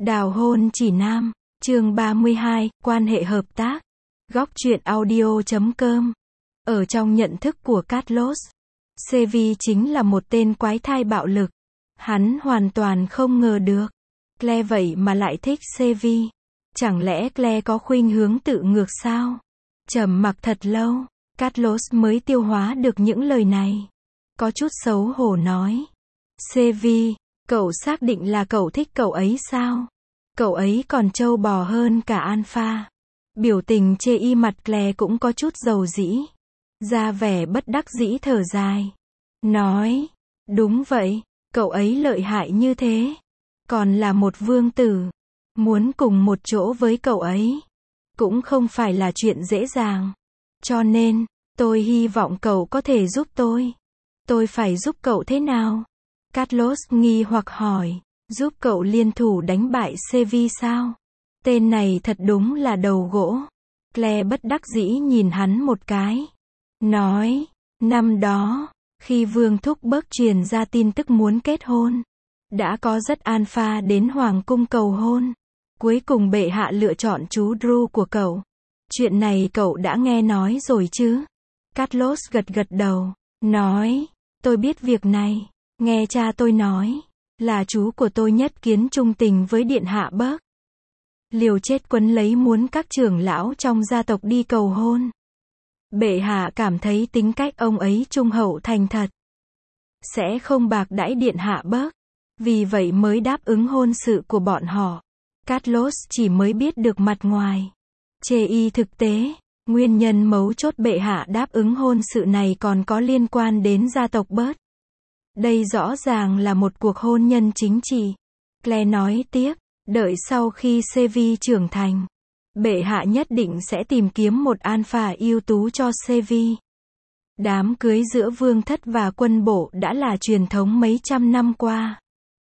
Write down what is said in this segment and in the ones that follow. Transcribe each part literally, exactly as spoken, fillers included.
Đào hôn chỉ nam, chương ba mươi hai, quan hệ hợp tác. Góc truyện audio chấm com. Ở trong nhận thức của Carlos, Sevi chính là một tên quái thai bạo lực. Hắn hoàn toàn không ngờ được, Claire vậy mà lại thích Sevi. Chẳng lẽ Claire có khuynh hướng tự ngược sao? Trầm mặc thật lâu, Carlos mới tiêu hóa được những lời này. Có chút xấu hổ nói. Sevi, cậu xác định là cậu thích cậu ấy sao? Cậu ấy còn trâu bò hơn cả Alpha. Biểu tình chê y mặt Claire cũng có chút dầu dĩ. Ra vẻ bất đắc dĩ thở dài. Nói, đúng vậy, cậu ấy lợi hại như thế. Còn là một vương tử. Muốn cùng một chỗ với cậu ấy cũng không phải là chuyện dễ dàng. Cho nên, tôi hy vọng cậu có thể giúp tôi. Tôi phải giúp cậu thế nào? Carlos nghi hoặc hỏi. Giúp cậu liên thủ đánh bại Sevi sao? Tên này thật đúng là đầu gỗ. Claire bất đắc dĩ nhìn hắn một cái. Nói, năm đó, khi Vương Thúc Bớt truyền ra tin tức muốn kết hôn, đã có rất Alpha đến Hoàng cung cầu hôn. Cuối cùng bệ hạ lựa chọn chú Drew của cậu. Chuyện này cậu đã nghe nói rồi chứ? Carlos gật gật đầu. Nói, tôi biết việc này. Nghe cha tôi nói, là chú của tôi nhất kiến trung tình với điện hạ Bớt. Liều chết quấn lấy muốn các trưởng lão trong gia tộc đi cầu hôn. Bệ hạ cảm thấy tính cách ông ấy trung hậu thành thật, sẽ không bạc đãi điện hạ Bớt. Vì vậy mới đáp ứng hôn sự của bọn họ. Carlos chỉ mới biết được mặt ngoài. Chê y thực tế, nguyên nhân mấu chốt bệ hạ đáp ứng hôn sự này còn có liên quan đến gia tộc Bớt. Đây rõ ràng là một cuộc hôn nhân chính trị. Claire nói tiếp, đợi sau khi Sevi trưởng thành, bệ hạ nhất định sẽ tìm kiếm một Alpha ưu tú cho Sevi. Đám cưới giữa vương thất và quân bộ đã là truyền thống mấy trăm năm qua.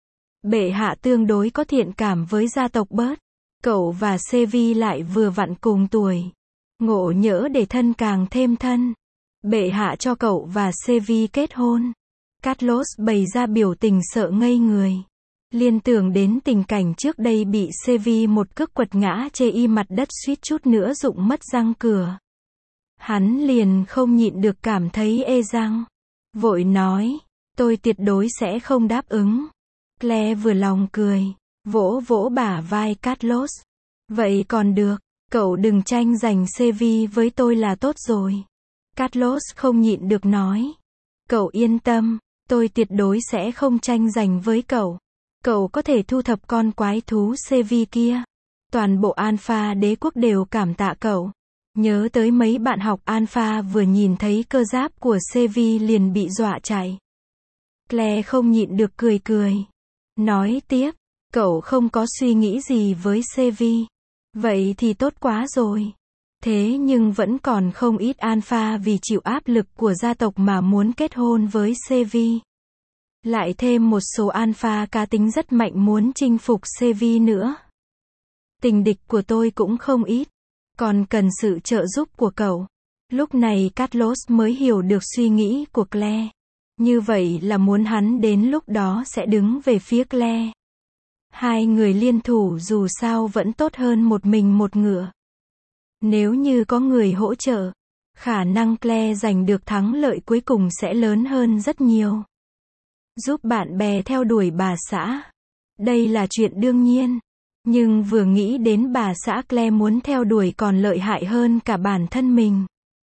Bệ hạ tương đối có thiện cảm với gia tộc Bớt. Cậu và Sevi lại vừa vặn cùng tuổi. Ngộ nhỡ để thân càng thêm thân. Bệ hạ cho cậu và Sevi kết hôn. Carlos bày ra biểu tình sợ ngây người. Liên tưởng đến tình cảnh trước đây bị Sevi một cước quật ngã chê y mặt đất suýt chút nữa rụng mất răng cửa. Hắn liền không nhịn được cảm thấy ê răng. Vội nói, tôi tuyệt đối sẽ không đáp ứng. Claire vừa lòng cười, vỗ vỗ bả vai Carlos. Vậy còn được, cậu đừng tranh giành Sevi với tôi là tốt rồi. Carlos không nhịn được nói. Cậu yên tâm, tôi tuyệt đối sẽ không tranh giành với cậu. Cậu có thể thu thập con quái thú Sevi kia. Toàn bộ Alpha đế quốc đều cảm tạ cậu. Nhớ tới mấy bạn học Alpha vừa nhìn thấy cơ giáp của Sevi liền bị dọa chạy. Claire không nhịn được cười cười. Nói tiếp, cậu không có suy nghĩ gì với Sevi. Vậy thì tốt quá rồi. Thế nhưng vẫn còn không ít Alpha vì chịu áp lực của gia tộc mà muốn kết hôn với Sevi. Lại thêm một số Alpha cá tính rất mạnh muốn chinh phục Sevi nữa. Tình địch của tôi cũng không ít. Còn cần sự trợ giúp của cậu. Lúc này Carlos mới hiểu được suy nghĩ của Claire. Như vậy là muốn hắn đến lúc đó sẽ đứng về phía Claire. Hai người liên thủ dù sao vẫn tốt hơn một mình một ngựa. Nếu như có người hỗ trợ, khả năng Claire giành được thắng lợi cuối cùng sẽ lớn hơn rất nhiều. Giúp bạn bè theo đuổi bà xã. Đây là chuyện đương nhiên. Nhưng vừa nghĩ đến bà xã Claire muốn theo đuổi còn lợi hại hơn cả bản thân mình.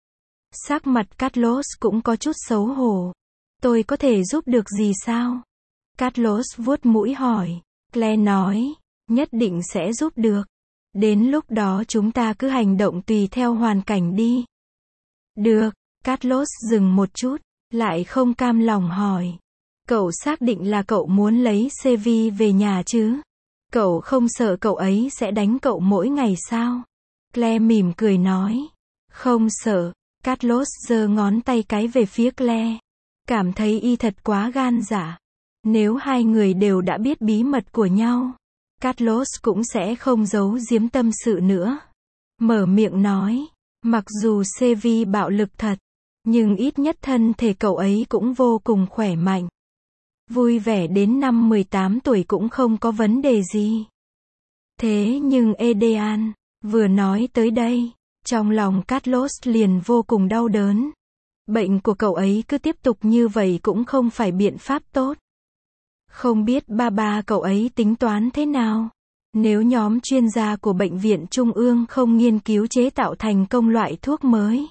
Sắc mặt Carlos cũng có chút xấu hổ. Tôi có thể giúp được gì sao? Carlos vuốt mũi hỏi. Claire nói, nhất định sẽ giúp được. Đến lúc đó chúng ta cứ hành động tùy theo hoàn cảnh đi. Được, Carlos dừng một chút, lại không cam lòng hỏi. Cậu xác định là cậu muốn lấy Sevi về nhà chứ? Cậu không sợ cậu ấy sẽ đánh cậu mỗi ngày sao? Claire mỉm cười nói. Không sợ. Carlos giơ ngón tay cái về phía Claire. Cảm thấy y thật quá gan dạ. Nếu hai người đều đã biết bí mật của nhau, Carlos cũng sẽ không giấu giếm tâm sự nữa. Mở miệng nói, mặc dù Sevi bạo lực thật, nhưng ít nhất thân thể cậu ấy cũng vô cùng khỏe mạnh. Vui vẻ đến năm mười tám tuổi cũng không có vấn đề gì. Thế nhưng Adrian vừa nói tới đây, trong lòng Carlos liền vô cùng đau đớn. Bệnh của cậu ấy cứ tiếp tục như vậy cũng không phải biện pháp tốt. Không biết ba ba cậu ấy tính toán thế nào? Nếu nhóm chuyên gia của Bệnh viện Trung ương không nghiên cứu chế tạo thành công loại thuốc mới,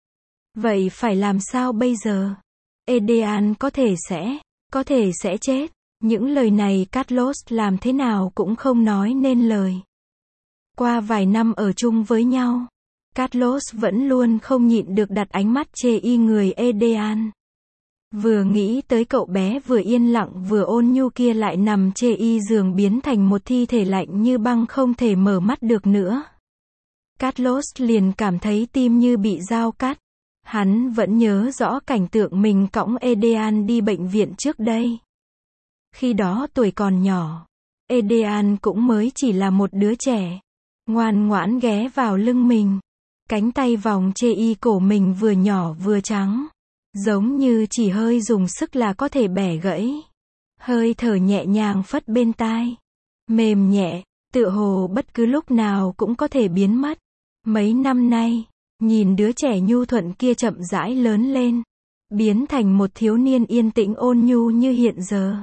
vậy phải làm sao bây giờ? Adrian có thể sẽ, có thể sẽ chết. Những lời này Carlos làm thế nào cũng không nói nên lời. Qua vài năm ở chung với nhau, Carlos vẫn luôn không nhịn được đặt ánh mắt chê y người Adrian. Vừa nghĩ tới cậu bé vừa yên lặng vừa ôn nhu kia lại nằm chê y giường biến thành một thi thể lạnh như băng không thể mở mắt được nữa. Carlos liền cảm thấy tim như bị dao cắt. Hắn vẫn nhớ rõ cảnh tượng mình cõng Adrian đi bệnh viện trước đây. Khi đó tuổi còn nhỏ, Adrian cũng mới chỉ là một đứa trẻ, ngoan ngoãn ghé vào lưng mình. Cánh tay vòng chê y cổ mình vừa nhỏ vừa trắng, giống như chỉ hơi dùng sức là có thể bẻ gãy. Hơi thở nhẹ nhàng phất bên tai, mềm nhẹ, tựa hồ bất cứ lúc nào cũng có thể biến mất. Mấy năm nay, nhìn đứa trẻ nhu thuận kia chậm rãi lớn lên, biến thành một thiếu niên yên tĩnh ôn nhu như hiện giờ.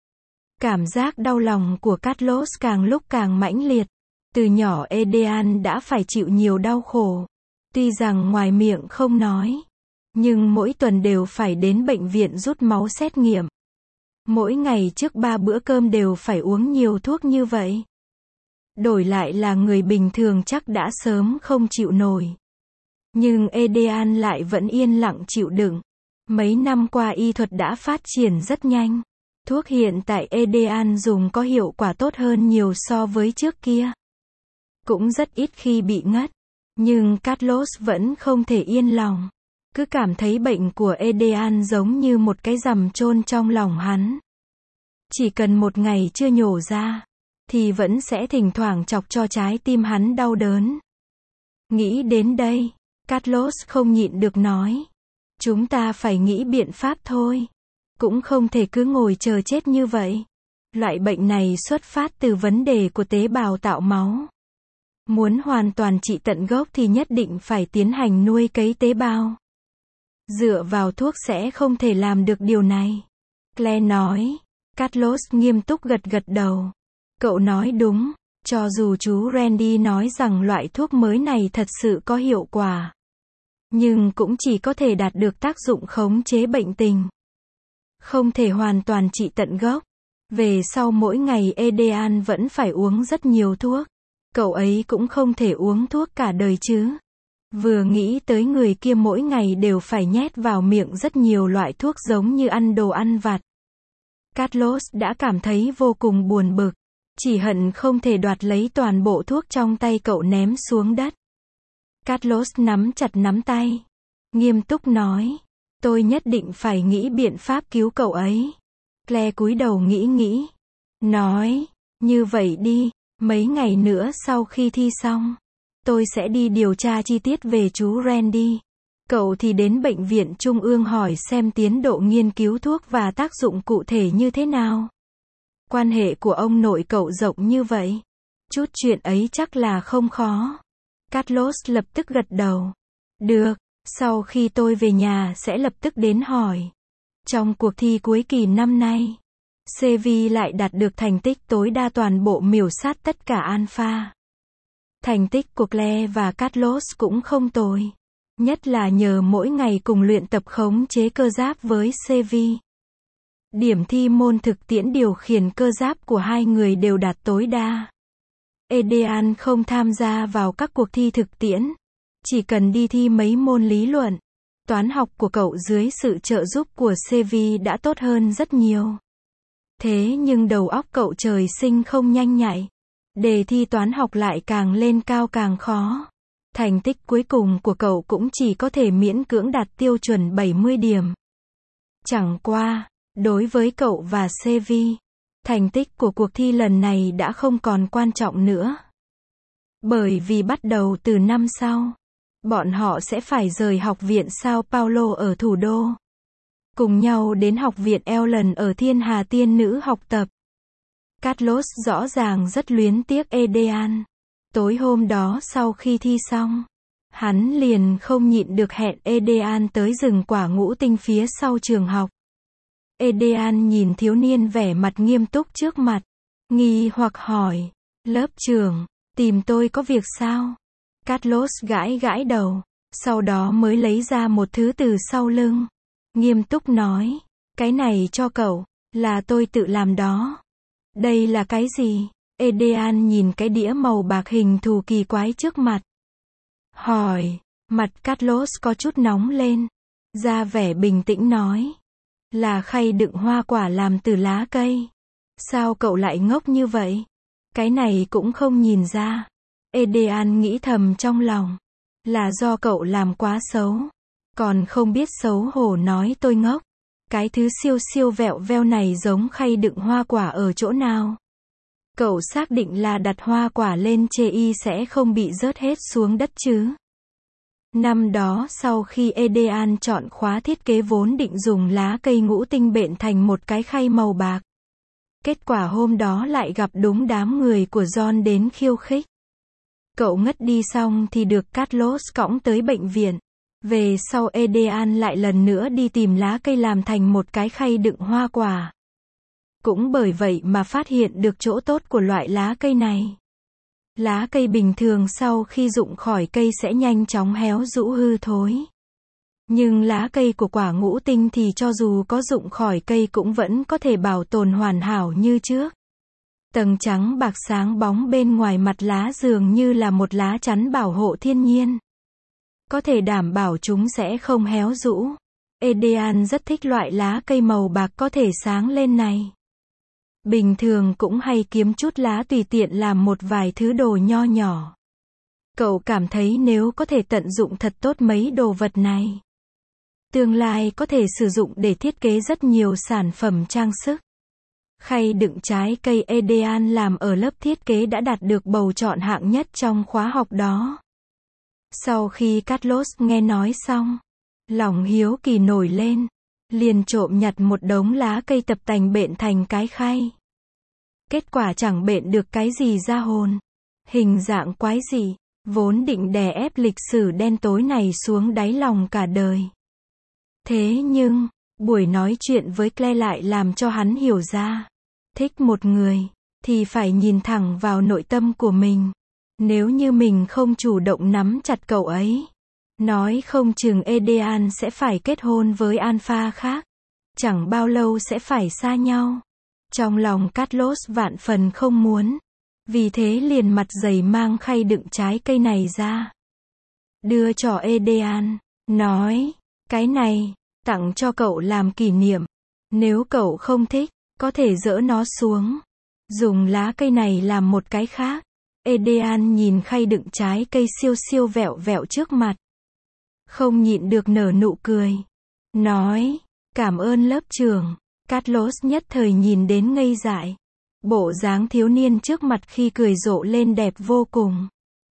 Cảm giác đau lòng của Carlos càng lúc càng mãnh liệt. Từ nhỏ Adrian đã phải chịu nhiều đau khổ. Tuy rằng ngoài miệng không nói, nhưng mỗi tuần đều phải đến bệnh viện rút máu xét nghiệm. Mỗi ngày trước ba bữa cơm đều phải uống nhiều thuốc như vậy. Đổi lại là người bình thường chắc đã sớm không chịu nổi. Nhưng Adrian lại vẫn yên lặng chịu đựng. Mấy năm qua y thuật đã phát triển rất nhanh. Thuốc hiện tại Adrian dùng có hiệu quả tốt hơn nhiều so với trước kia. Cũng rất ít khi bị ngất. Nhưng Carlos vẫn không thể yên lòng. Cứ cảm thấy bệnh của Adrian giống như một cái rằm chôn trong lòng hắn. Chỉ cần một ngày chưa nhổ ra, thì vẫn sẽ thỉnh thoảng chọc cho trái tim hắn đau đớn. Nghĩ đến đây, Carlos không nhịn được nói. Chúng ta phải nghĩ biện pháp thôi. Cũng không thể cứ ngồi chờ chết như vậy. Loại bệnh này xuất phát từ vấn đề của tế bào tạo máu. Muốn hoàn toàn trị tận gốc thì nhất định phải tiến hành nuôi cấy tế bào. Dựa vào thuốc sẽ không thể làm được điều này. Claire nói. Carlos nghiêm túc gật gật đầu. Cậu nói đúng, cho dù chú Randy nói rằng loại thuốc mới này thật sự có hiệu quả, nhưng cũng chỉ có thể đạt được tác dụng khống chế bệnh tình. Không thể hoàn toàn trị tận gốc. Về sau mỗi ngày Adrian vẫn phải uống rất nhiều thuốc. Cậu ấy cũng không thể uống thuốc cả đời chứ. Vừa nghĩ tới người kia mỗi ngày đều phải nhét vào miệng rất nhiều loại thuốc giống như ăn đồ ăn vặt. Carlos đã cảm thấy vô cùng buồn bực. Chỉ hận không thể đoạt lấy toàn bộ thuốc trong tay cậu ném xuống đất. Carlos nắm chặt nắm tay. Nghiêm túc nói. Tôi nhất định phải nghĩ biện pháp cứu cậu ấy. Claire cúi đầu nghĩ nghĩ. Nói. Như vậy đi. Mấy ngày nữa sau khi thi xong, tôi sẽ đi điều tra chi tiết về chú Randy. Cậu thì đến bệnh viện Trung ương hỏi xem tiến độ nghiên cứu thuốc và tác dụng cụ thể như thế nào. Quan hệ của ông nội cậu rộng như vậy. Chút chuyện ấy chắc là không khó. Carlos lập tức gật đầu. Được, sau khi tôi về nhà sẽ lập tức đến hỏi. Trong cuộc thi cuối kỳ năm nay, Sevi lại đạt được thành tích tối đa toàn bộ miểu sát tất cả alpha. Thành tích của Claire và Carlos cũng không tồi. Nhất là nhờ mỗi ngày cùng luyện tập khống chế cơ giáp với Sevi. Điểm thi môn thực tiễn điều khiển cơ giáp của hai người đều đạt tối đa. Adrian không tham gia vào các cuộc thi thực tiễn. Chỉ cần đi thi mấy môn lý luận. Toán học của cậu dưới sự trợ giúp của Sevi đã tốt hơn rất nhiều. Thế nhưng đầu óc cậu trời sinh không nhanh nhạy. Đề thi toán học lại càng lên cao càng khó. Thành tích cuối cùng của cậu cũng chỉ có thể miễn cưỡng đạt tiêu chuẩn bảy mươi điểm. Chẳng qua, đối với cậu và Sevi, thành tích của cuộc thi lần này đã không còn quan trọng nữa. Bởi vì bắt đầu từ năm sau, bọn họ sẽ phải rời học viện Sao Paulo ở thủ đô. Cùng nhau đến học viện Ellen ở Thiên Hà Tiên Nữ học tập. Carlos rõ ràng rất luyến tiếc Edean. Tối hôm đó sau khi thi xong, hắn liền không nhịn được hẹn Edean tới rừng quả ngũ tinh phía sau trường học. Edean nhìn thiếu niên vẻ mặt nghiêm túc trước mặt, nghi hoặc hỏi, lớp trưởng, tìm tôi có việc sao? Carlos gãi gãi đầu, sau đó mới lấy ra một thứ từ sau lưng, nghiêm túc nói, cái này cho cậu, là tôi tự làm đó. Đây là cái gì? Edean nhìn cái đĩa màu bạc hình thù kỳ quái trước mặt. Hỏi, mặt Carlos có chút nóng lên, ra vẻ bình tĩnh nói, là khay đựng hoa quả làm từ lá cây. Sao cậu lại ngốc như vậy? Cái này cũng không nhìn ra. Edean nghĩ thầm trong lòng, là do cậu làm quá xấu, còn không biết xấu hổ nói tôi ngốc. Cái thứ siêu siêu vẹo veo này giống khay đựng hoa quả ở chỗ nào? Cậu xác định là đặt hoa quả lên chê y sẽ không bị rớt hết xuống đất chứ? Năm đó sau khi Edean chọn khóa thiết kế vốn định dùng lá cây ngũ tinh bện thành một cái khay màu bạc. Kết quả hôm đó lại gặp đúng đám người của John đến khiêu khích. Cậu ngất đi xong thì được Carlos cõng tới bệnh viện. Về sau Edean lại lần nữa đi tìm lá cây làm thành một cái khay đựng hoa quả. Cũng bởi vậy mà phát hiện được chỗ tốt của loại lá cây này. Lá cây bình thường sau khi rụng khỏi cây sẽ nhanh chóng héo rũ hư thối. Nhưng lá cây của quả ngũ tinh thì cho dù có rụng khỏi cây cũng vẫn có thể bảo tồn hoàn hảo như trước. Tầng trắng bạc sáng bóng bên ngoài mặt lá dường như là một lá chắn bảo hộ thiên nhiên. Có thể đảm bảo chúng sẽ không héo rũ. Edean rất thích loại lá cây màu bạc có thể sáng lên này. Bình thường cũng hay kiếm chút lá tùy tiện làm một vài thứ đồ nho nhỏ. Cậu cảm thấy nếu có thể tận dụng thật tốt mấy đồ vật này, tương lai có thể sử dụng để thiết kế rất nhiều sản phẩm trang sức. Khay đựng trái cây Edean làm ở lớp thiết kế đã đạt được bầu chọn hạng nhất trong khóa học đó. Sau khi Carlos nghe nói xong, lòng hiếu kỳ nổi lên, liền trộm nhặt một đống lá cây tập tành bện thành cái khay. Kết quả chẳng bện được cái gì ra hồn. Hình dạng quái dị, vốn định đè ép lịch sử đen tối này xuống đáy lòng cả đời. Thế nhưng, buổi nói chuyện với Claire lại làm cho hắn hiểu ra. Thích một người, thì phải nhìn thẳng vào nội tâm của mình. Nếu như mình không chủ động nắm chặt cậu ấy, nói không chừng Edean sẽ phải kết hôn với Alpha khác. Chẳng bao lâu sẽ phải xa nhau. Trong lòng Carlos vạn phần không muốn. Vì thế liền mặt dày mang khay đựng trái cây này ra. Đưa cho Edean, nói, cái này, tặng cho cậu làm kỷ niệm. Nếu cậu không thích, có thể dỡ nó xuống. Dùng lá cây này làm một cái khác. Edean nhìn khay đựng trái cây siêu siêu vẹo vẹo trước mặt. Không nhịn được nở nụ cười. Nói, cảm ơn lớp trưởng. Carlos nhất thời nhìn đến ngây dại. Bộ dáng thiếu niên trước mặt khi cười rộ lên đẹp vô cùng.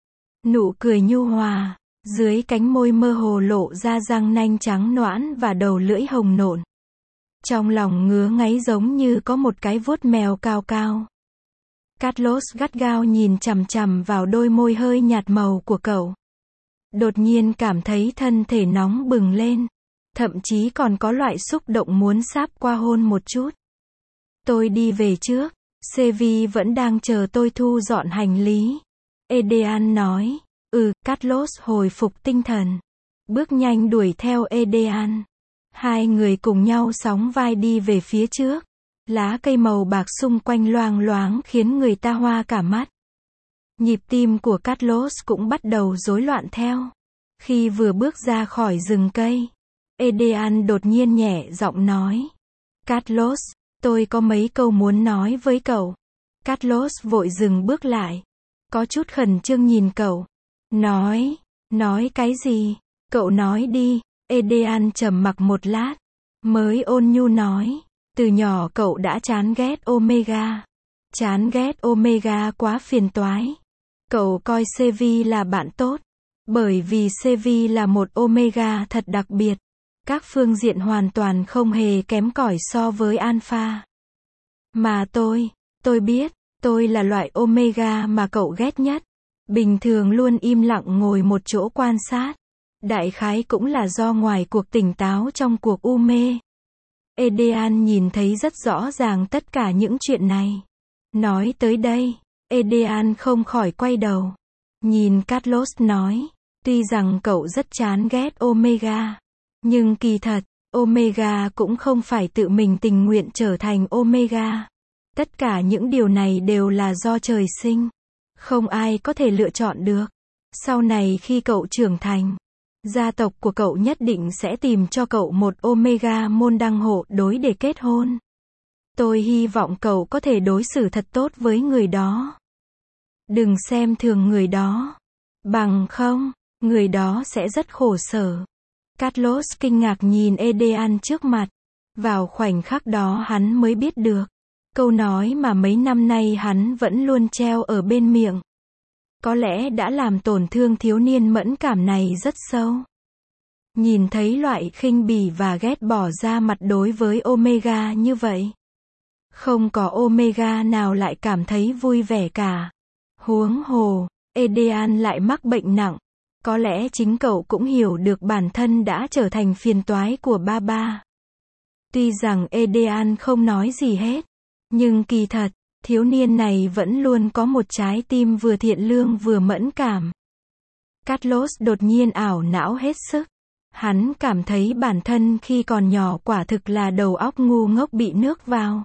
Nụ cười nhu hòa, dưới cánh môi mơ hồ lộ ra răng nanh trắng nõn và đầu lưỡi hồng nộn. Trong lòng ngứa ngáy giống như có một cái vuốt mèo cao cao. Carlos gắt gao nhìn chằm chằm vào đôi môi hơi nhạt màu của cậu. Đột nhiên cảm thấy thân thể nóng bừng lên. Thậm chí còn có loại xúc động muốn sáp qua hôn một chút. Tôi đi về trước. Sevi vẫn đang chờ tôi thu dọn hành lý. Edean nói. Ừ, Carlos hồi phục tinh thần. Bước nhanh đuổi theo Edean. Hai người cùng nhau sóng vai đi về phía trước. Lá cây màu bạc xung quanh loang loáng khiến người ta hoa cả mắt. Nhịp tim của Carlos cũng bắt đầu rối loạn theo. Khi vừa bước ra khỏi rừng cây, Edean đột nhiên nhẹ giọng nói. Carlos, tôi có mấy câu muốn nói với cậu. Carlos vội dừng bước lại. Có chút khẩn trương nhìn cậu. Nói, nói cái gì? Cậu nói đi. Edean trầm mặc một lát. Mới ôn nhu nói. Từ nhỏ cậu đã chán ghét Omega. Chán ghét Omega quá phiền toái. Cậu coi Sevi là bạn tốt. Bởi vì Sevi là một Omega thật đặc biệt. Các phương diện hoàn toàn không hề kém cỏi so với Alpha. Mà tôi, Tôi biết, tôi là loại Omega mà cậu ghét nhất. Bình thường luôn im lặng ngồi một chỗ quan sát. Đại khái cũng là do ngoài cuộc tỉnh táo trong cuộc u mê. Edean nhìn thấy rất rõ ràng tất cả những chuyện này. Nói tới đây, Edean không khỏi quay đầu. Nhìn Carlos nói, tuy rằng cậu rất chán ghét Omega, nhưng kỳ thật, Omega cũng không phải tự mình tình nguyện trở thành Omega. Tất cả những điều này đều là do trời sinh. Không ai có thể lựa chọn được. Sau này khi cậu trưởng thành, gia tộc của cậu nhất định sẽ tìm cho cậu một Omega môn đăng hộ đối để kết hôn. Tôi hy vọng cậu có thể đối xử thật tốt với người đó. Đừng xem thường người đó. Bằng không, người đó sẽ rất khổ sở. Carlos kinh ngạc nhìn Edean trước mặt. Vào khoảnh khắc đó hắn mới biết được. Câu nói mà mấy năm nay hắn vẫn luôn treo ở bên miệng. Có lẽ đã làm tổn thương thiếu niên mẫn cảm này rất sâu. Nhìn thấy loại khinh bỉ và ghét bỏ ra mặt đối với Omega như vậy. Không có Omega nào lại cảm thấy vui vẻ cả. Huống hồ, Edean lại mắc bệnh nặng. Có lẽ chính cậu cũng hiểu được bản thân đã trở thành phiền toái của ba ba. Tuy rằng Edean không nói gì hết, nhưng kỳ thật, thiếu niên này vẫn luôn có một trái tim vừa thiện lương vừa mẫn cảm. Carlos đột nhiên ảo não hết sức. Hắn cảm thấy bản thân khi còn nhỏ quả thực là đầu óc ngu ngốc bị nước vào.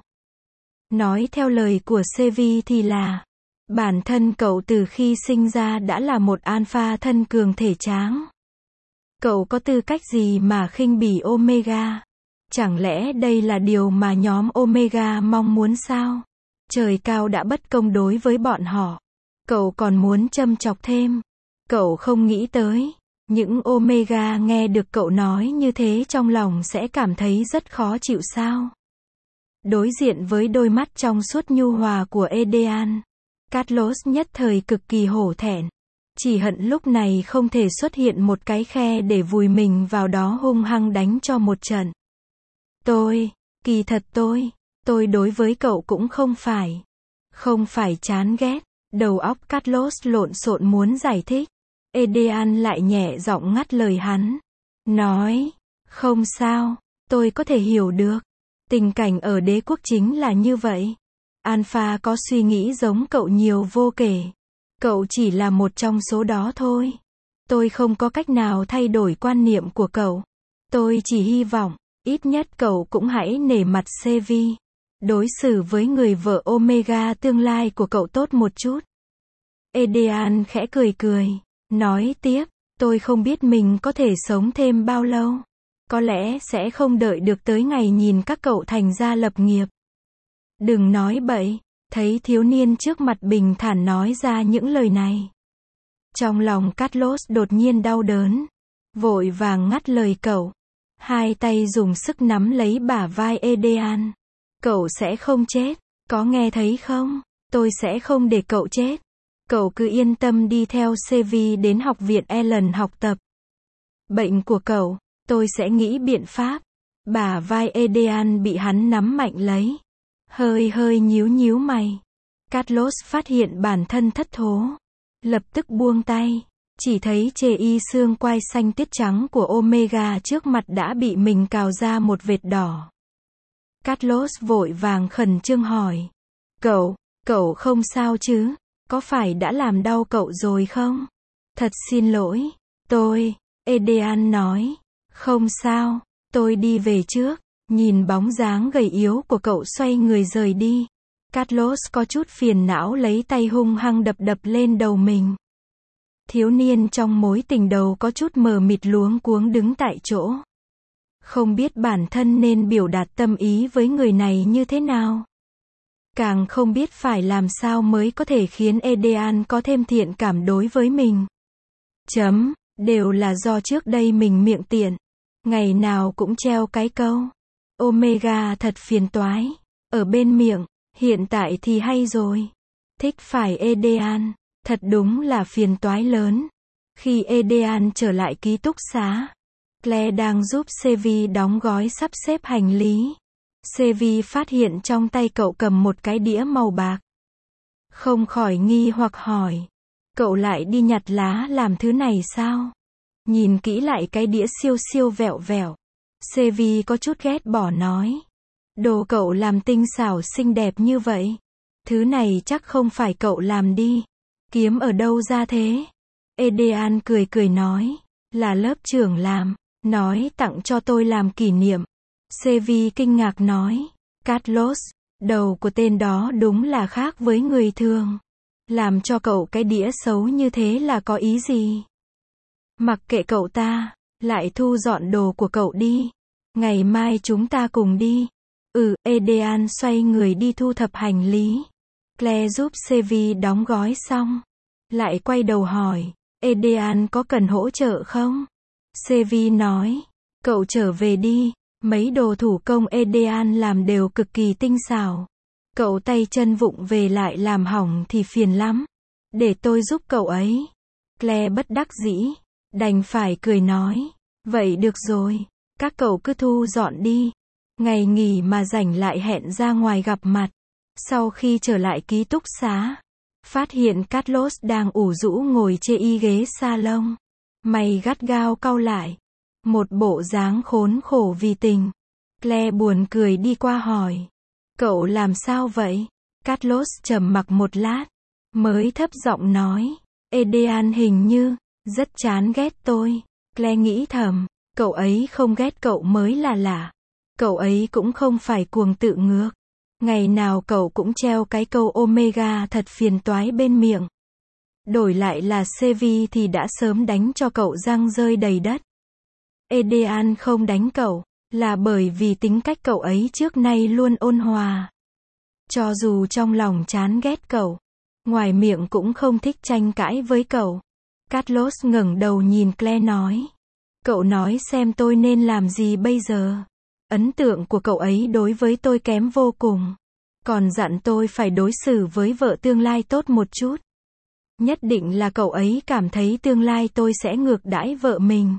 Nói theo lời của Sevi thì là, bản thân cậu từ khi sinh ra đã là một alpha thân cường thể tráng. Cậu có tư cách gì mà khinh bỉ Omega? Chẳng lẽ đây là điều mà nhóm Omega mong muốn sao? Trời cao đã bất công đối với bọn họ. Cậu còn muốn châm chọc thêm. Cậu không nghĩ tới. Những Omega nghe được cậu nói như thế trong lòng sẽ cảm thấy rất khó chịu sao? Đối diện với đôi mắt trong suốt nhu hòa của Edean, Carlos nhất thời cực kỳ hổ thẹn. Chỉ hận lúc này không thể xuất hiện một cái khe để vùi mình vào đó hung hăng đánh cho một trận. Tôi, kỳ thật tôi, tôi đối với cậu cũng không phải. Không phải chán ghét. Đầu óc Carlos lộn xộn muốn giải thích. Edean lại nhẹ giọng ngắt lời hắn. Nói, không sao, tôi có thể hiểu được. Tình cảnh ở đế quốc chính là như vậy. Alpha có suy nghĩ giống cậu nhiều vô kể. Cậu chỉ là một trong số đó thôi. Tôi không có cách nào thay đổi quan niệm của cậu. Tôi chỉ hy vọng, ít nhất cậu cũng hãy nể mặt Sevi. Đối xử với người vợ Omega tương lai của cậu tốt một chút. Edean khẽ cười cười. Nói tiếp, tôi không biết mình có thể sống thêm bao lâu. Có lẽ sẽ không đợi được tới ngày nhìn các cậu thành gia lập nghiệp. Đừng nói bậy. Thấy thiếu niên trước mặt bình thản nói ra những lời này. Trong lòng Carlos đột nhiên đau đớn. Vội vàng ngắt lời cậu. Hai tay dùng sức nắm lấy bả vai Edean. Cậu sẽ không chết. Có nghe thấy không? Tôi sẽ không để cậu chết. Cậu cứ yên tâm đi theo Sevi đến học viện Ellen học tập. Bệnh của cậu, tôi sẽ nghĩ biện pháp. Bả vai Edean bị hắn nắm mạnh lấy. Hơi hơi nhíu nhíu mày. Carlos phát hiện bản thân thất thố. Lập tức buông tay. Chỉ thấy chề y xương quai xanh tiết trắng của Omega trước mặt đã bị mình cào ra một vệt đỏ. Carlos vội vàng khẩn trương hỏi. Cậu, cậu không sao chứ? Có phải đã làm đau cậu rồi không? Thật xin lỗi. Tôi, Edean nói. Không sao, tôi đi về trước. Nhìn bóng dáng gầy yếu của cậu xoay người rời đi. Carlos có chút phiền não lấy tay hung hăng đập đập lên đầu mình. Thiếu niên trong mối tình đầu có chút mờ mịt luống cuống đứng tại chỗ. Không biết bản thân nên biểu đạt tâm ý với người này như thế nào. Càng không biết phải làm sao mới có thể khiến Edean có thêm thiện cảm đối với mình. Chấm, đều là do trước đây mình miệng tiện. Ngày nào cũng treo cái câu. Omega thật phiền toái. Ở bên miệng, hiện tại thì hay rồi. Thích phải Edean. Thật đúng là phiền toái lớn. Khi Edean trở lại ký túc xá, Claire đang giúp Sevi đóng gói sắp xếp hành lý. Sevi phát hiện trong tay cậu cầm một cái đĩa màu bạc. Không khỏi nghi hoặc hỏi. Cậu lại đi nhặt lá làm thứ này sao? Nhìn kỹ lại cái đĩa siêu siêu vẹo vẹo. Sevi có chút ghét bỏ nói. Đồ cậu làm tinh xảo xinh đẹp như vậy. Thứ này chắc không phải cậu làm đi. Kiếm ở đâu ra thế? Edean cười cười nói. Là lớp trưởng làm. Nói tặng cho tôi làm kỷ niệm. Sevi kinh ngạc nói. Carlos, đầu của tên đó đúng là khác với người thường. Làm cho cậu cái đĩa xấu như thế là có ý gì? Mặc kệ cậu ta, lại thu dọn đồ của cậu đi. Ngày mai chúng ta cùng đi. Ừ, Edean xoay người đi thu thập hành lý. Claire giúp Sevi đóng gói xong. Lại quay đầu hỏi, Edean có cần hỗ trợ không? Sevi nói, cậu trở về đi. Mấy đồ thủ công Edean làm đều cực kỳ tinh xảo. Cậu tay chân vụng về lại làm hỏng thì phiền lắm. Để tôi giúp cậu ấy. Claire bất đắc dĩ. Đành phải cười nói. Vậy được rồi. Các cậu cứ thu dọn đi. Ngày nghỉ mà rảnh lại hẹn ra ngoài gặp mặt. Sau khi trở lại ký túc xá, phát hiện Carlos đang ủ rũ ngồi chê y ghế salon. Mày gắt gao cau lại. Một bộ dáng khốn khổ vì tình. Claire buồn cười đi qua hỏi. Cậu làm sao vậy? Carlos trầm mặc một lát. Mới thấp giọng nói. Edean hình như rất chán ghét tôi. Claire nghĩ thầm. Cậu ấy không ghét cậu mới là lạ. Cậu ấy cũng không phải cuồng tự ngược. Ngày nào cậu cũng treo cái câu Omega thật phiền toái bên miệng. Đổi lại là Sevi thì đã sớm đánh cho cậu răng rơi đầy đất. Edean không đánh cậu, là bởi vì tính cách cậu ấy trước nay luôn ôn hòa. Cho dù trong lòng chán ghét cậu, ngoài miệng cũng không thích tranh cãi với cậu. Carlos ngẩng đầu nhìn Claire nói. Cậu nói xem tôi nên làm gì bây giờ? Ấn tượng của cậu ấy đối với tôi kém vô cùng. Còn dặn tôi phải đối xử với vợ tương lai tốt một chút. Nhất định là cậu ấy cảm thấy tương lai tôi sẽ ngược đãi vợ mình.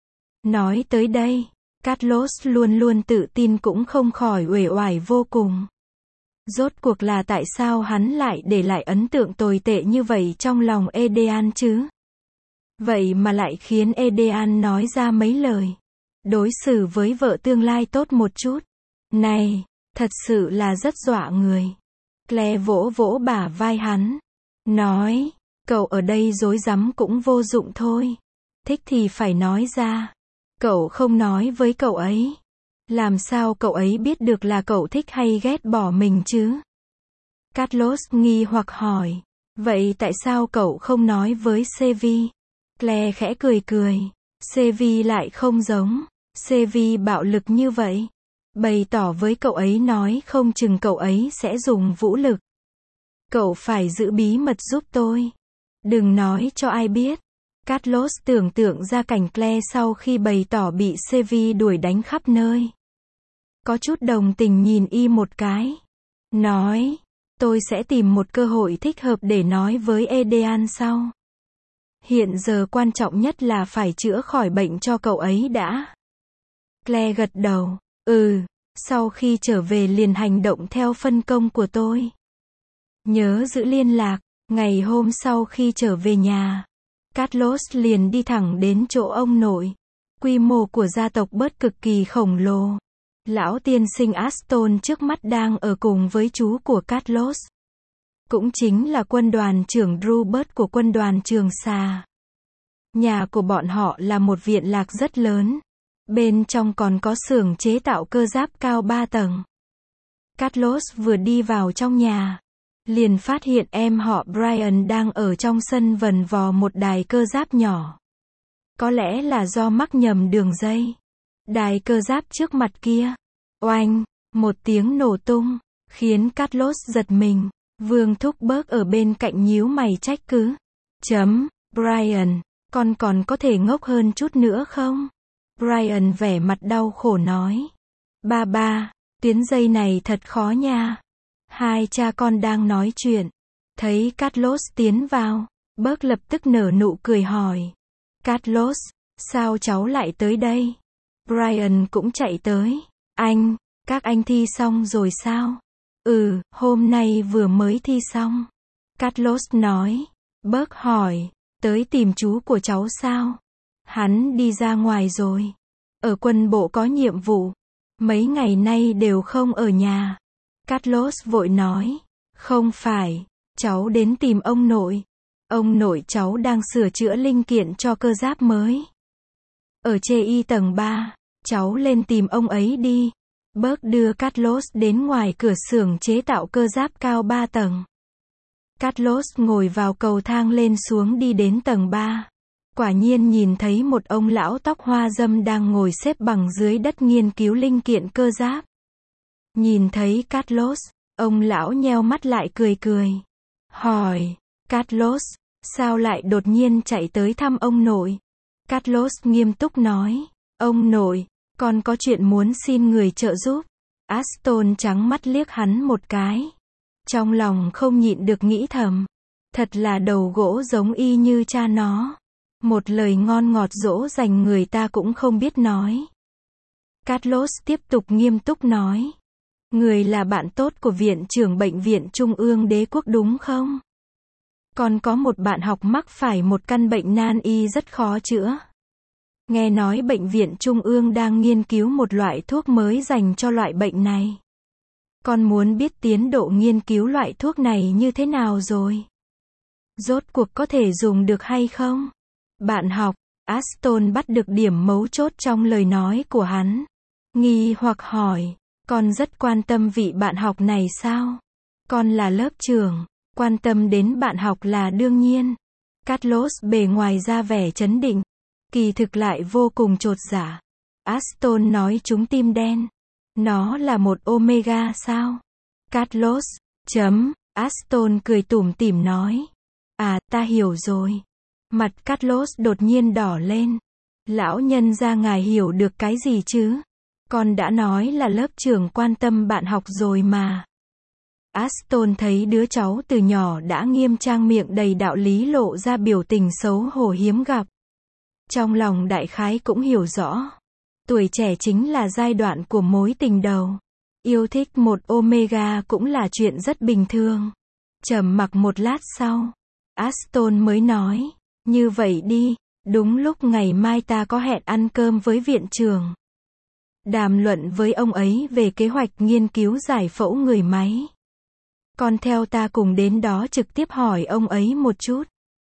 Nói tới đây, Carlos luôn luôn tự tin cũng không khỏi uể oải vô cùng. Rốt cuộc là tại sao hắn lại để lại ấn tượng tồi tệ như vậy trong lòng Edean chứ? Vậy mà lại khiến Edean nói ra mấy lời. Đối xử với vợ tương lai tốt một chút. Này, thật sự là rất dọa người. Claire vỗ vỗ bả vai hắn. Nói, cậu ở đây dối rắm cũng vô dụng thôi. Thích thì phải nói ra. Cậu không nói với cậu ấy. Làm sao cậu ấy biết được là cậu thích hay ghét bỏ mình chứ? Carlos nghi hoặc hỏi. Vậy tại sao cậu không nói với Sevi? Claire khẽ cười cười. Sevi lại không giống. Sevi bạo lực như vậy. Bày tỏ với cậu ấy nói không chừng cậu ấy sẽ dùng vũ lực. Cậu phải giữ bí mật giúp tôi. Đừng nói cho ai biết. Carlos tưởng tượng ra cảnh Claire sau khi bày tỏ bị Sevi đuổi đánh khắp nơi. Có chút đồng tình nhìn y một cái. Nói, tôi sẽ tìm một cơ hội thích hợp để nói với Edean sau. Hiện giờ quan trọng nhất là phải chữa khỏi bệnh cho cậu ấy đã. Claire gật đầu. Ừ, sau khi trở về liền hành động theo phân công của tôi. Nhớ giữ liên lạc. Ngày hôm sau khi trở về nhà, Carlos liền đi thẳng đến chỗ ông nội. Quy mô của gia tộc Bớt cực kỳ khổng lồ. Lão tiên sinh Aston trước mắt đang ở cùng với chú của Carlos. Cũng chính là quân đoàn trưởng Robert của quân đoàn Trường Xà. Nhà của bọn họ là một viện lạc rất lớn. Bên trong còn có xưởng chế tạo cơ giáp cao ba tầng. Carlos vừa đi vào trong nhà, liền phát hiện em họ Brian đang ở trong sân vần vò một đài cơ giáp nhỏ. Có lẽ là do mắc nhầm đường dây. Đài cơ giáp trước mặt kia. Oanh, một tiếng nổ tung, khiến Carlos giật mình. Vương Thúc Bớt ở bên cạnh nhíu mày trách cứ. Chấm, Brian, con còn có thể ngốc hơn chút nữa không? Brian vẻ mặt đau khổ nói. Ba ba, tuyến dây này thật khó nha. Hai cha con đang nói chuyện. Thấy Carlos tiến vào, Bớt lập tức nở nụ cười hỏi. Carlos, sao cháu lại tới đây? Brian cũng chạy tới. Anh, Các anh thi xong rồi sao? Ừ, hôm nay vừa mới thi xong. Carlos nói. Burke hỏi. Tới tìm chú của cháu sao? Hắn đi ra ngoài rồi. Ở quân bộ có nhiệm vụ. Mấy ngày nay đều không ở nhà. Carlos vội nói. Không phải, cháu đến tìm ông nội. Ông nội cháu đang sửa chữa linh kiện cho cơ giáp mới. Ở chê y tầng ba, cháu lên tìm ông ấy đi. Burke đưa Carlos đến ngoài cửa xưởng chế tạo cơ giáp cao ba tầng. Carlos ngồi vào cầu thang lên xuống đi đến tầng ba. Quả nhiên nhìn thấy một ông lão tóc hoa râm đang ngồi xếp bằng dưới đất nghiên cứu linh kiện cơ giáp. Nhìn thấy Carlos, ông lão nheo mắt lại cười cười. Hỏi, Carlos, sao lại đột nhiên chạy tới thăm ông nội? Carlos nghiêm túc nói, ông nội, con có chuyện muốn xin người trợ giúp. Aston trắng mắt liếc hắn một cái. Trong lòng không nhịn được nghĩ thầm. Thật là đầu gỗ giống y như cha nó. Một lời ngon ngọt dỗ dành người ta cũng không biết nói. Carlos tiếp tục nghiêm túc nói. Người là bạn tốt của viện trưởng bệnh viện Trung ương Đế quốc đúng không? Còn có một bạn học mắc phải một căn bệnh nan y rất khó chữa. Nghe nói bệnh viện Trung ương đang nghiên cứu một loại thuốc mới dành cho loại bệnh này. Con muốn biết tiến độ nghiên cứu loại thuốc này như thế nào rồi? Rốt cuộc có thể dùng được hay không? Bạn học, Aston bắt được điểm mấu chốt trong lời nói của hắn. Nghi hoặc hỏi, con rất quan tâm vị bạn học này sao? Con là lớp trưởng, quan tâm đến bạn học là đương nhiên. Carlos bề ngoài ra vẻ trấn định, kỳ thực lại vô cùng chột dạ. Aston nói trúng tim đen. Nó là một Omega sao? Carlos, chấm, Aston cười tủm tỉm nói. À, ta hiểu rồi. Mặt Carlos đột nhiên đỏ lên. Lão nhân gia ngài hiểu được cái gì chứ? Con đã nói là lớp trưởng quan tâm bạn học rồi mà. Aston thấy đứa cháu từ nhỏ đã nghiêm trang miệng đầy đạo lý lộ ra biểu tình xấu hổ hiếm gặp. Trong lòng đại khái cũng hiểu rõ. Tuổi trẻ chính là giai đoạn của mối tình đầu. Yêu thích một Omega cũng là chuyện rất bình thường. Trầm mặc một lát sau, Aston mới nói, như vậy đi, đúng lúc ngày mai ta có hẹn ăn cơm với viện trưởng. Đàm luận với ông ấy về kế hoạch nghiên cứu giải phẫu người máy. Con theo ta cùng đến đó trực tiếp hỏi ông ấy một chút.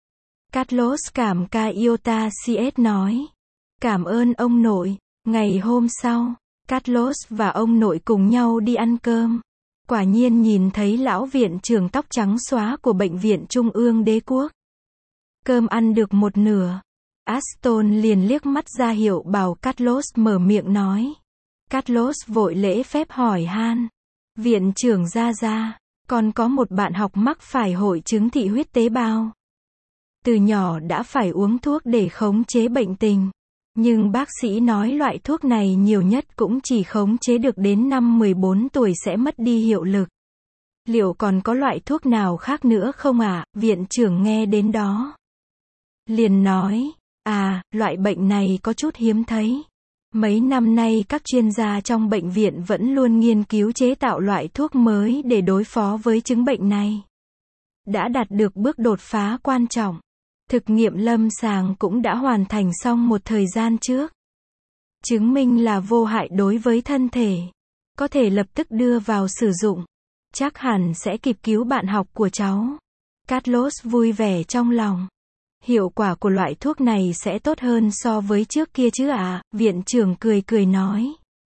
Carlos cảm ca Iota xê ét nói. Cảm ơn ông nội. Ngày hôm sau, Carlos và ông nội cùng nhau đi ăn cơm. Quả nhiên nhìn thấy lão viện trưởng tóc trắng xóa của bệnh viện Trung ương Đế quốc. Cơm ăn được một nửa. Aston liền liếc mắt ra hiệu bảo Carlos mở miệng nói. Carlos vội lễ phép hỏi han. Viện trưởng ra ra, còn có một bạn học mắc phải hội chứng thị huyết tế bào. Từ nhỏ đã phải uống thuốc để khống chế bệnh tình. Nhưng bác sĩ nói loại thuốc này nhiều nhất cũng chỉ khống chế được đến năm mười bốn tuổi sẽ mất đi hiệu lực. Liệu còn có loại thuốc nào khác nữa không ạ? À? Viện trưởng nghe đến đó. Liền nói, à, loại bệnh này có chút hiếm thấy. Mấy năm nay các chuyên gia trong bệnh viện vẫn luôn nghiên cứu chế tạo loại thuốc mới để đối phó với chứng bệnh này. Đã đạt được bước đột phá quan trọng. Thực nghiệm lâm sàng cũng đã hoàn thành xong một thời gian trước. Chứng minh là vô hại đối với thân thể. Có thể lập tức đưa vào sử dụng. Chắc hẳn sẽ kịp cứu bạn học của cháu. Carlos vui vẻ trong lòng. Hiệu quả của loại thuốc này sẽ tốt hơn so với trước kia chứ ạ? À? Viện trưởng cười cười nói.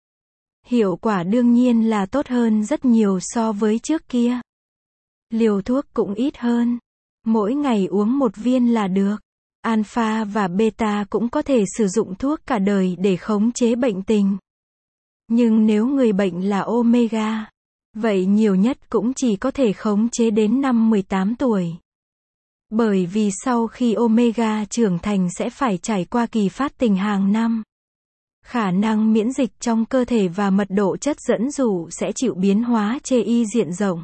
Hiệu quả đương nhiên là tốt hơn rất nhiều so với trước kia. Liều thuốc cũng ít hơn. Mỗi ngày uống một viên là được. Alpha và beta cũng có thể sử dụng thuốc cả đời để khống chế bệnh tình. Nhưng nếu người bệnh là Omega, vậy nhiều nhất cũng chỉ có thể khống chế đến năm mười tám tuổi. Bởi vì sau khi Omega trưởng thành sẽ phải trải qua kỳ phát tình hàng năm. Khả năng miễn dịch trong cơ thể và mật độ chất dẫn dụ sẽ chịu biến hóa chê y diện rộng.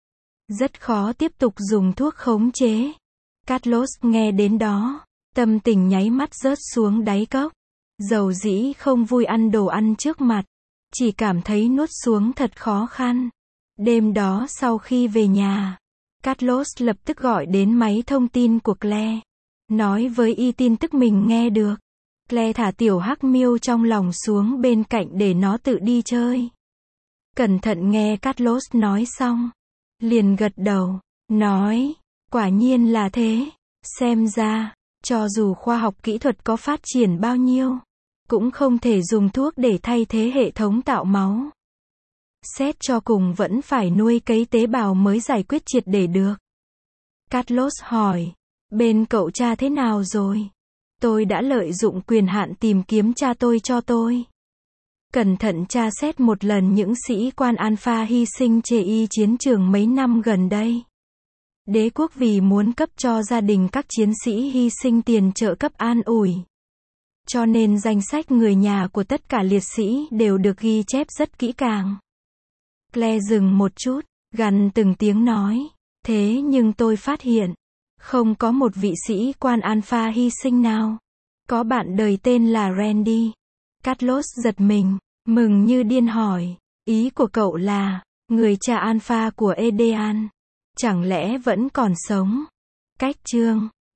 Rất khó tiếp tục dùng thuốc khống chế. Carlos nghe đến đó, tâm tình nháy mắt rớt xuống đáy cốc. Dầu dĩ không vui ăn đồ ăn trước mặt. chỉ cảm thấy nuốt xuống thật khó khăn. Đêm đó sau khi về nhà, Carlos lập tức gọi đến máy thông tin của Claire, nói với y tin tức mình nghe được. Claire thả tiểu hắc miêu trong lòng xuống bên cạnh để nó tự đi chơi. Cẩn thận nghe Carlos nói xong, liền gật đầu, nói, quả nhiên là thế, xem ra, cho dù khoa học kỹ thuật có phát triển bao nhiêu, cũng không thể dùng thuốc để thay thế hệ thống tạo máu. Xét cho cùng vẫn phải nuôi cấy tế bào mới giải quyết triệt để được. Carlos hỏi, bên cậu cha thế nào rồi? Tôi đã lợi dụng quyền hạn tìm kiếm cha tôi cho tôi. Cẩn thận tra xét một lần những sĩ quan Alpha hy sinh trên y chiến trường mấy năm gần đây. Đế quốc vì muốn cấp cho gia đình các chiến sĩ hy sinh tiền trợ cấp an ủi. Cho nên danh sách người nhà của tất cả liệt sĩ đều được ghi chép rất kỹ càng. Claire dừng một chút, gằn từng tiếng nói, thế nhưng tôi phát hiện, không có một vị sĩ quan Alpha hy sinh nào. Có bạn đời tên là Randy. Carlos giật mình, mừng như điên hỏi, ý của cậu là, người cha Alpha của Edean, chẳng lẽ vẫn còn sống? Cách chương